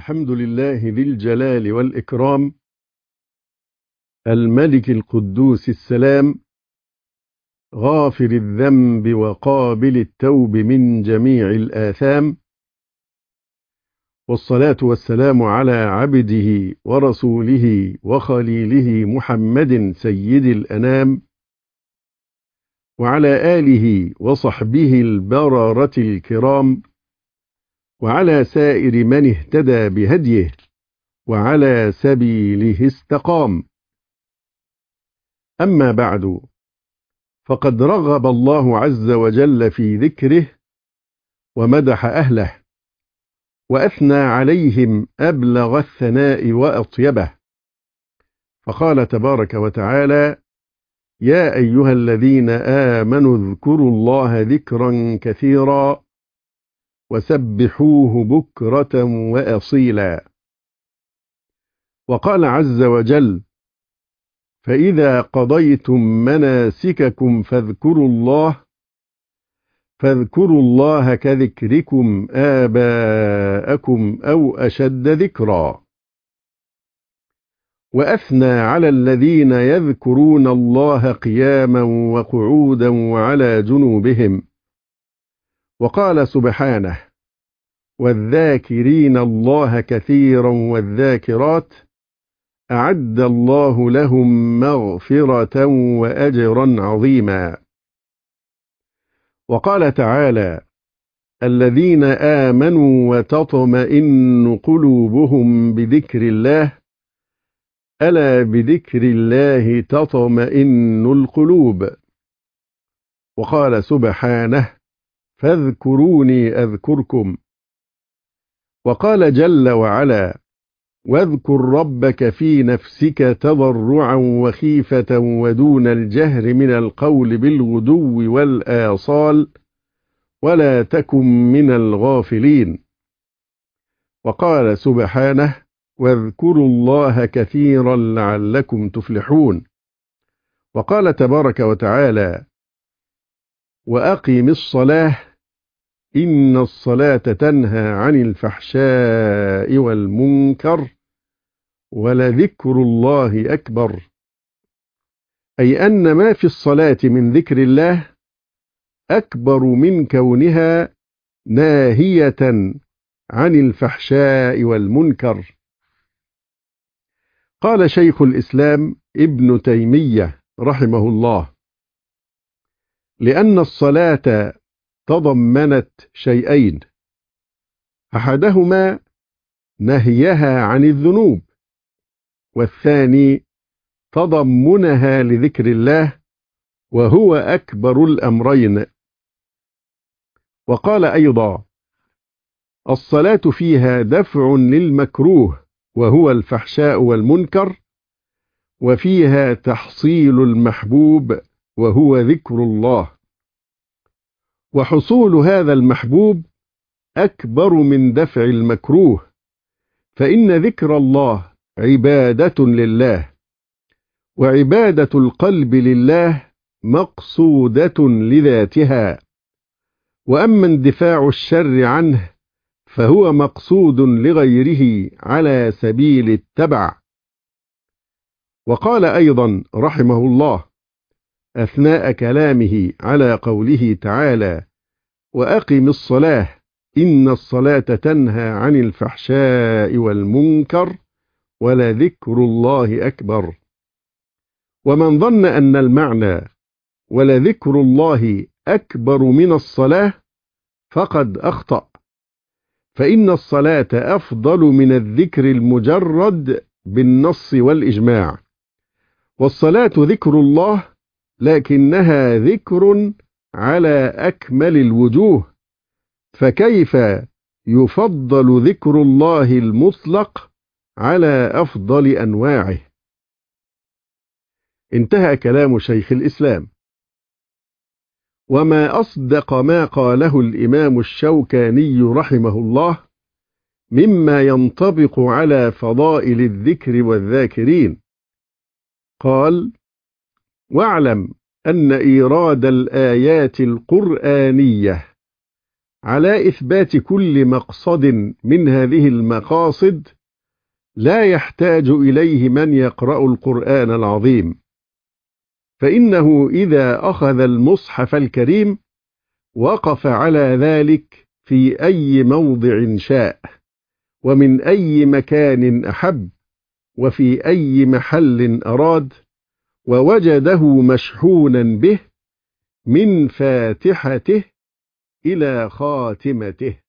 الحمد لله ذي الجلال والإكرام، الملك القدوس السلام، غافر الذنب وقابل التوب من جميع الآثام، والصلاة والسلام على عبده ورسوله وخليله محمد سيد الأنام، وعلى آله وصحبه البررة الكرام، وعلى سائر من اهتدى بهديه وعلى سبيله استقام. أما بعد، فقد رغب الله عز وجل في ذكره ومدح أهله وأثنى عليهم أبلغ الثناء وأطيبه، فقال تبارك وتعالى: يا أيها الذين آمنوا اذكروا الله ذكرا كثيرا وسبحوه بكرة وأصيلا. وقال عز وجل: فإذا قضيتم مناسككم فاذكروا الله كذكركم آباءكم أو أشد ذكرا. وأثنى على الذين يذكرون الله قياما وقعودا وعلى جنوبهم، وقال سبحانه: والذاكرين الله كثيرا والذاكرات أعد الله لهم مغفرة وأجرا عظيما. وقال تعالى: الذين آمنوا وتطمئن قلوبهم بذكر الله، ألا بذكر الله تطمئن القلوب. وقال سبحانه: فاذكروني أذكركم. وقال جل وعلا: واذكر ربك في نفسك تضرعا وخيفة ودون الجهر من القول بالغدو والآصال ولا تكن من الغافلين. وقال سبحانه: واذكروا الله كثيرا لعلكم تفلحون. وقال تبارك وتعالى: وأقم الصلاة إن الصلاة تنهى عن الفحشاء والمنكر ولذكر الله أكبر. أي أن ما في الصلاة من ذكر الله أكبر من كونها ناهية عن الفحشاء والمنكر. قال شيخ الإسلام ابن تيمية رحمه الله: لأن الصلاة تضمنت شيئين، أحدهما نهيها عن الذنوب، والثاني تضمنها لذكر الله، وهو أكبر الأمرين. وقال أيضا: الصلاة فيها دفع للمكروه وهو الفحشاء والمنكر، وفيها تحصيل المحبوب وهو ذكر الله، وحصول هذا المحبوب أكبر من دفع المكروه، فإن ذكر الله عبادة لله، وعبادة القلب لله مقصودة لذاتها، وأما اندفاع الشر عنه فهو مقصود لغيره على سبيل التبع. وقال أيضا رحمه الله أثناء كلامه على قوله تعالى: وأقم الصلاة إن الصلاة تنهى عن الفحشاء والمنكر ولذكر الله أكبر. ومن ظن أن المعنى ولذكر الله أكبر من الصلاة فقد أخطأ، فإن الصلاة أفضل من الذكر المجرد بالنص والإجماع، والصلاة ذكر الله لكنها ذكر على أكمل الوجوه، فكيف يفضل ذكر الله المطلق على أفضل أنواعه؟ انتهى كلام شيخ الإسلام. وما أصدق ما قاله الإمام الشوكاني رحمه الله مما ينطبق على فضائل الذكر والذاكرين. قال: واعلم أن إيراد الآيات القرآنية على إثبات كل مقصد من هذه المقاصد لا يحتاج إليه من يقرأ القرآن العظيم، فإنه إذا أخذ المصحف الكريم وقف على ذلك في أي موضع شاء، ومن أي مكان أحب، وفي أي محل أراد، ووجده مشحونا به من فاتحته إلى خاتمته.